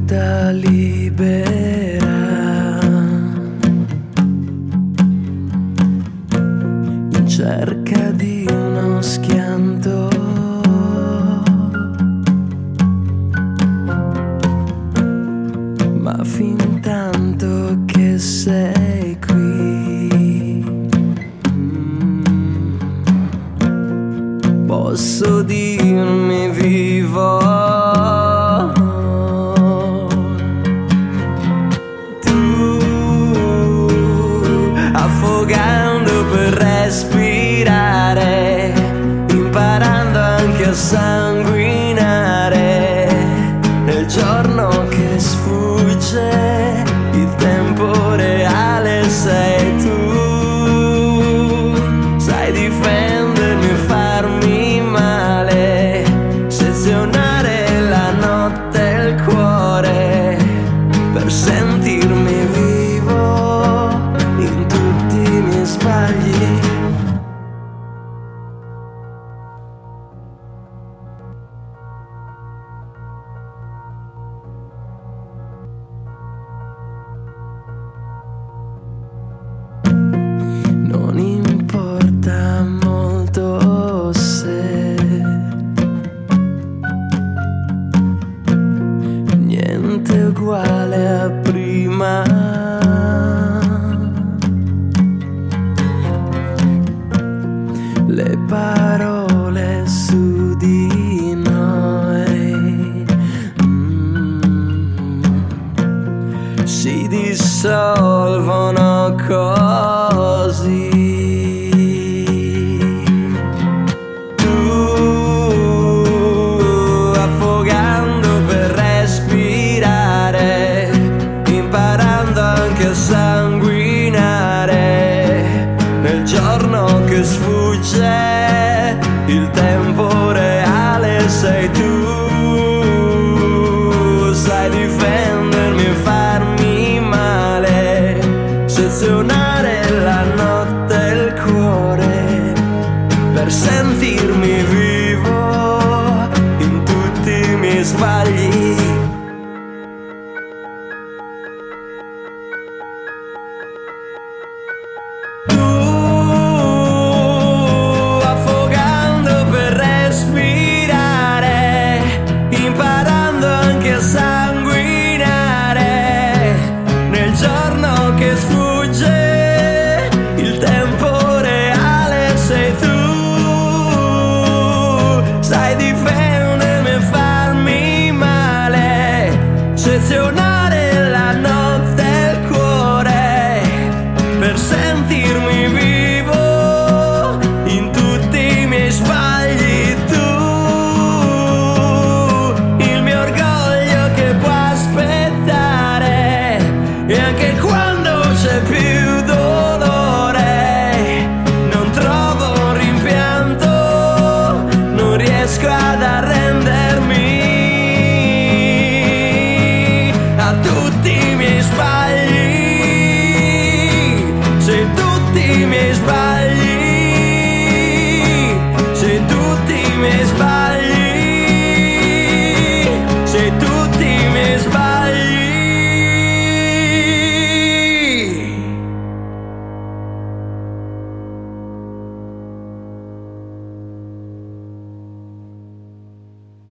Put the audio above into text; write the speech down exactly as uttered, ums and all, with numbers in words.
caduta libera in cerca di uno schianto, ma fin tanto che sei qui mm, posso dirmi vivo. Affogando per respirare, imparando anche a sanguinare. Nel giorno che sfugge, il tempo reale sei tu. Sai difendermi e farmi male, sezionare la notte e il cuore per sentirmi vivo in tutti i miei sbagli. Non importa molto se niente è uguale a prima. Le parole su di noi mm, si dissolvono così. Tu affogando per respirare, imparando anche a sanguinare. Nel giorno che sfugge, il tempo reale sei tu. Sai difendermi e farmi male, sezionare la notte e il cuore per sentirmi vivo in tutti i miei sbagli. Tu affogando per respirare, imparando anche a sanguinare. Nel giorno che sfugge, il tempo reale sei tu. Sai difendere